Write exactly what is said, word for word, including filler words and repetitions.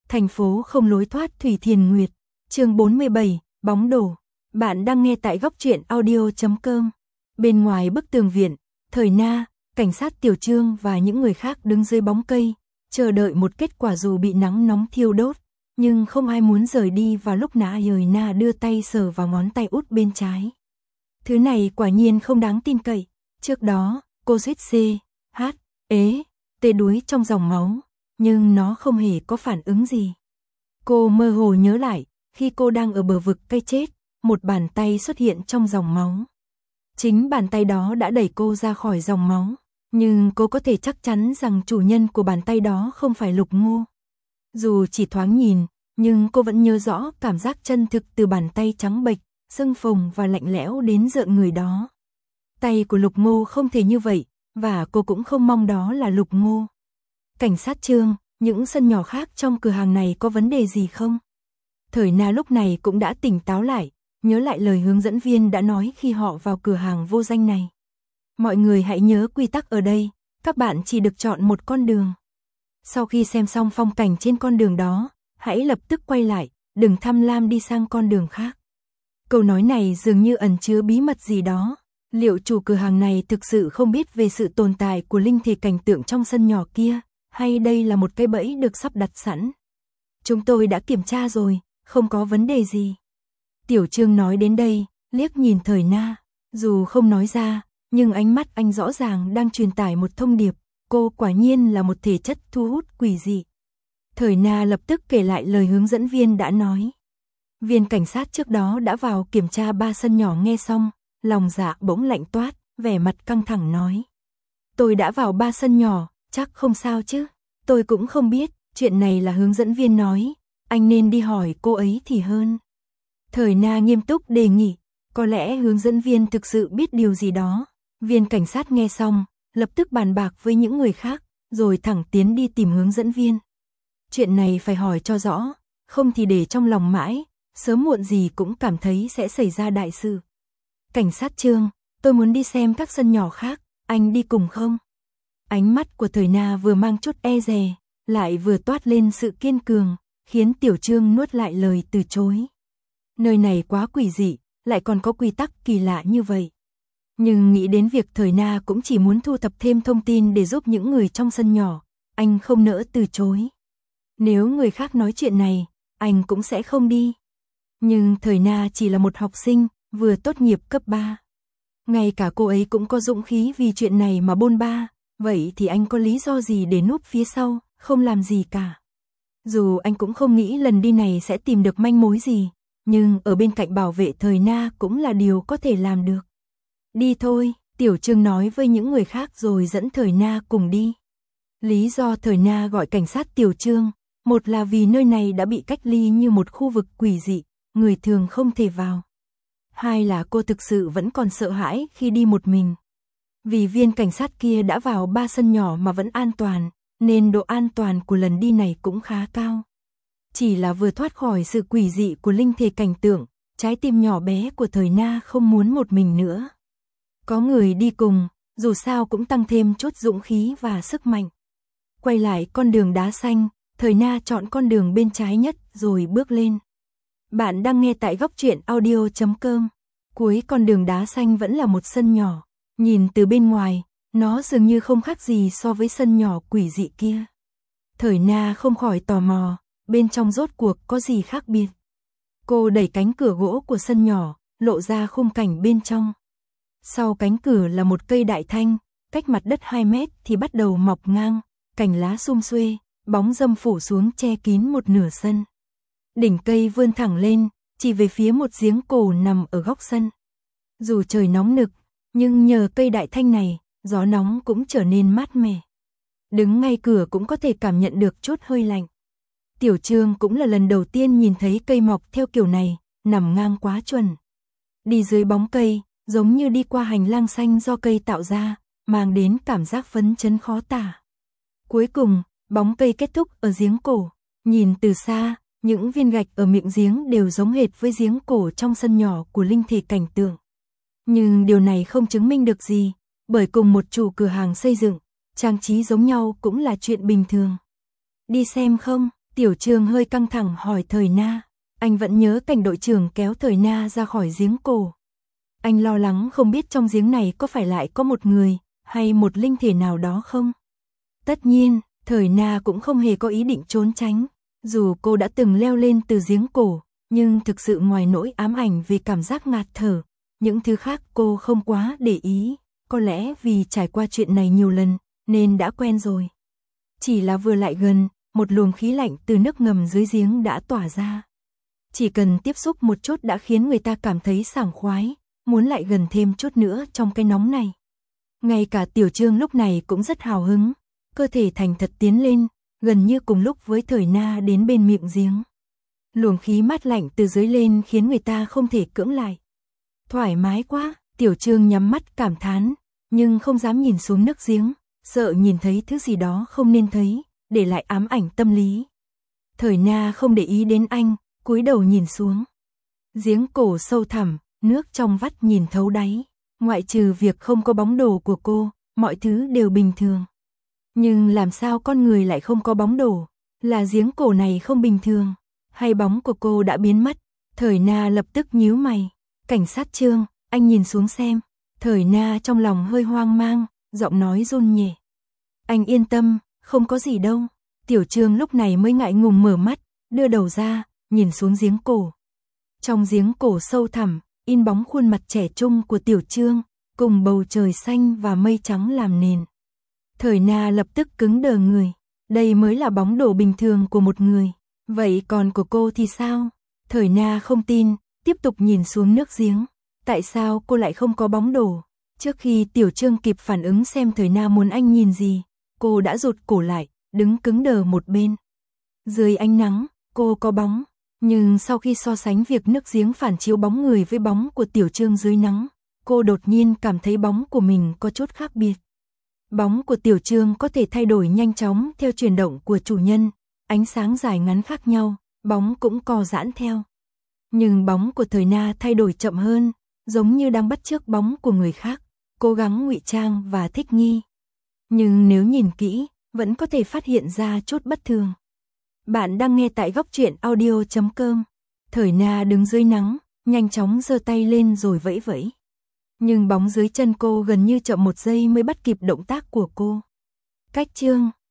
thành phố không lối thoát Thủy Thiền Nguyệt, chương bốn mươi bảy, bóng đổ. Bạn đang nghe tại góc truyện audio chấm com. Bên ngoài bức tường viện, Thời Na, cảnh sát Tiểu Trương và những người khác đứng dưới bóng cây, chờ đợi một kết quả dù bị nắng nóng thiêu đốt, nhưng không ai muốn rời đi vào lúc nã Thời Na đưa tay sờ vào ngón tay út bên trái. Thứ này quả nhiên không đáng tin cậy, trước đó, cô suýt C, H, ế, tê đuối trong dòng máu, nhưng nó không hề có phản ứng gì. Cô mơ hồ nhớ lại, khi cô đang ở bờ vực cây chết, một bàn tay xuất hiện trong dòng máu. Chính bàn tay đó đã đẩy cô ra khỏi dòng máu, nhưng cô có thể chắc chắn rằng chủ nhân của bàn tay đó không phải Lục Ngô. Dù chỉ thoáng nhìn, nhưng cô vẫn nhớ rõ cảm giác chân thực từ bàn tay trắng bệch, sưng phồng và lạnh lẽo đến rợn người đó. Tay của Lục Ngô không thể như vậy, và cô cũng không mong đó là Lục Ngô. Cảnh sát Trương, những sân nhỏ khác trong cửa hàng này có vấn đề gì không? Thời Na lúc này cũng đã tỉnh táo lại, nhớ lại lời hướng dẫn viên đã nói khi họ vào cửa hàng vô danh này. Mọi người hãy nhớ quy tắc ở đây, các bạn chỉ được chọn một con đường. Sau khi xem xong phong cảnh trên con đường đó, hãy lập tức quay lại, đừng tham lam đi sang con đường khác. Câu nói này dường như ẩn chứa bí mật gì đó. Liệu chủ cửa hàng này thực sự không biết về sự tồn tại của linh thể cảnh tượng trong sân nhỏ kia, hay đây là một cái bẫy được sắp đặt sẵn? Chúng tôi đã kiểm tra rồi, không có vấn đề gì. Tiểu Trương nói đến đây, liếc nhìn Thời Na, dù không nói ra, nhưng ánh mắt anh rõ ràng đang truyền tải một thông điệp, cô quả nhiên là một thể chất thu hút quỷ dị. Thời Na lập tức kể lại lời hướng dẫn viên đã nói. Viên cảnh sát trước đó đã vào kiểm tra ba sân nhỏ nghe xong, lòng dạ bỗng lạnh toát, vẻ mặt căng thẳng nói. Tôi đã vào ba sân nhỏ, chắc không sao chứ. Tôi cũng không biết, chuyện này là hướng dẫn viên nói, anh nên đi hỏi cô ấy thì hơn. Thời Na nghiêm túc đề nghị, có lẽ hướng dẫn viên thực sự biết điều gì đó. Viên cảnh sát nghe xong, lập tức bàn bạc với những người khác, rồi thẳng tiến đi tìm hướng dẫn viên. Chuyện này phải hỏi cho rõ, không thì để trong lòng mãi, sớm muộn gì cũng cảm thấy sẽ xảy ra đại sự. Cảnh sát Trương, tôi muốn đi xem các sân nhỏ khác, anh đi cùng không? Ánh mắt của Thời Na vừa mang chút e dè, lại vừa toát lên sự kiên cường, khiến Tiểu Trương nuốt lại lời từ chối. Nơi này quá quỷ dị, lại còn có quy tắc kỳ lạ như vậy. Nhưng nghĩ đến việc Thời Na cũng chỉ muốn thu thập thêm thông tin để giúp những người trong sân nhỏ, anh không nỡ từ chối. Nếu người khác nói chuyện này, anh cũng sẽ không đi. Nhưng Thời Na chỉ là một học sinh, vừa tốt nghiệp cấp ba. Ngay cả cô ấy cũng có dũng khí vì chuyện này mà bôn ba, vậy thì anh có lý do gì để núp phía sau, không làm gì cả. Dù anh cũng không nghĩ lần đi này sẽ tìm được manh mối gì, nhưng ở bên cạnh bảo vệ Thời Na cũng là điều có thể làm được. Đi thôi, Tiểu Trương nói với những người khác rồi dẫn Thời Na cùng đi. Lý do Thời Na gọi cảnh sát Tiểu Trương, một là vì nơi này đã bị cách ly như một khu vực quỷ dị, người thường không thể vào. Hai là cô thực sự vẫn còn sợ hãi khi đi một mình. Vì viên cảnh sát kia đã vào ba sân nhỏ mà vẫn an toàn, nên độ an toàn của lần đi này cũng khá cao. Chỉ là vừa thoát khỏi sự quỷ dị của linh thể cảnh tượng, trái tim nhỏ bé của Thời Na không muốn một mình nữa. Có người đi cùng, dù sao cũng tăng thêm chút dũng khí và sức mạnh. Quay lại con đường đá xanh, Thời Na chọn con đường bên trái nhất rồi bước lên. Bạn đang nghe tại góc truyện audio chấm com. Cuối con đường đá xanh vẫn là một sân nhỏ. Nhìn từ bên ngoài, nó dường như không khác gì so với sân nhỏ quỷ dị kia. Thời Na không khỏi tò mò, bên trong rốt cuộc có gì khác biệt. Cô đẩy cánh cửa gỗ của sân nhỏ, lộ ra khung cảnh bên trong. Sau cánh cửa là một cây đại thanh, cách mặt đất hai mét thì bắt đầu mọc ngang, cành lá sum xuê, bóng râm phủ xuống che kín một nửa sân. Đỉnh cây vươn thẳng lên, chỉ về phía một giếng cổ nằm ở góc sân. Dù trời nóng nực, nhưng nhờ cây đại thanh này, gió nóng cũng trở nên mát mẻ. Đứng ngay cửa cũng có thể cảm nhận được chút hơi lạnh. Tiểu Trương cũng là lần đầu tiên nhìn thấy cây mọc theo kiểu này, nằm ngang quá chuẩn. Đi dưới bóng cây, giống như đi qua hành lang xanh do cây tạo ra, mang đến cảm giác phấn chấn khó tả. Cuối cùng, bóng cây kết thúc ở giếng cổ. Nhìn từ xa, những viên gạch ở miệng giếng đều giống hệt với giếng cổ trong sân nhỏ của linh thể cảnh tượng. Nhưng điều này không chứng minh được gì, bởi cùng một chủ cửa hàng xây dựng, trang trí giống nhau cũng là chuyện bình thường. Đi xem không? Tiểu Trương hơi căng thẳng hỏi Thời Na. Anh vẫn nhớ cảnh đội trưởng kéo Thời Na ra khỏi giếng cổ. Anh lo lắng không biết trong giếng này có phải lại có một người, hay một linh thể nào đó không? Tất nhiên, Thời Na cũng không hề có ý định trốn tránh. Dù cô đã từng leo lên từ giếng cổ, nhưng thực sự ngoài nỗi ám ảnh vì cảm giác ngạt thở, những thứ khác cô không quá để ý. Có lẽ vì trải qua chuyện này nhiều lần, nên đã quen rồi. Chỉ là vừa lại gần, một luồng khí lạnh từ nước ngầm dưới giếng đã tỏa ra. Chỉ cần tiếp xúc một chút đã khiến người ta cảm thấy sảng khoái, muốn lại gần thêm chút nữa trong cái nóng này. Ngay cả Tiểu Trương lúc này cũng rất hào hứng, cơ thể thành thật tiến lên, gần như cùng lúc với Thời Na đến bên miệng giếng. Luồng khí mát lạnh từ dưới lên khiến người ta không thể cưỡng lại. Thoải mái quá, Tiểu Trương nhắm mắt cảm thán, nhưng không dám nhìn xuống nước giếng, sợ nhìn thấy thứ gì đó không nên thấy, để lại ám ảnh tâm lý. Thời Na không để ý đến anh, cúi đầu nhìn xuống. Giếng cổ sâu thẳm, nước trong vắt nhìn thấu đáy, ngoại trừ việc không có bóng đồ của cô, mọi thứ đều bình thường. Nhưng làm sao con người lại không có bóng đồ? Là giếng cổ này không bình thường, hay bóng của cô đã biến mất? Thời Na lập tức nhíu mày. Cảnh sát Trương, anh nhìn xuống xem. Thời Na trong lòng hơi hoang mang, giọng nói run nhẹ. Anh yên tâm, không có gì đâu. Tiểu Trương lúc này mới ngại ngùng mở mắt, đưa đầu ra, nhìn xuống giếng cổ. Trong giếng cổ sâu thẳm, in bóng khuôn mặt trẻ trung của Tiểu Trương, cùng bầu trời xanh và mây trắng làm nền. Thời Na lập tức cứng đờ người. Đây mới là bóng đồ bình thường của một người. Vậy còn của cô thì sao? Thời Na không tin, tiếp tục nhìn xuống nước giếng. Tại sao cô lại không có bóng đồ? Trước khi Tiểu Trương kịp phản ứng xem Thời Na muốn anh nhìn gì, cô đã rụt cổ lại, đứng cứng đờ một bên. Dưới ánh nắng, cô có bóng. Nhưng sau khi so sánh việc nước giếng phản chiếu bóng người với bóng của Tiểu Trương dưới nắng, cô đột nhiên cảm thấy bóng của mình có chút khác biệt. Bóng của Tiểu Trương có thể thay đổi nhanh chóng theo chuyển động của chủ nhân, ánh sáng dài ngắn khác nhau, bóng cũng co giãn theo. Nhưng bóng của Thời Na thay đổi chậm hơn, giống như đang bắt chước bóng của người khác, cố gắng ngụy trang và thích nghi. Nhưng nếu nhìn kỹ, vẫn có thể phát hiện ra chút bất thường. Bạn đang nghe tại góc truyện audio chấm com. Thời Na đứng dưới nắng, nhanh chóng giơ tay lên rồi vẫy vẫy. Nhưng bóng dưới chân cô gần như chậm một giây mới bắt kịp động tác của cô. Cách Trương,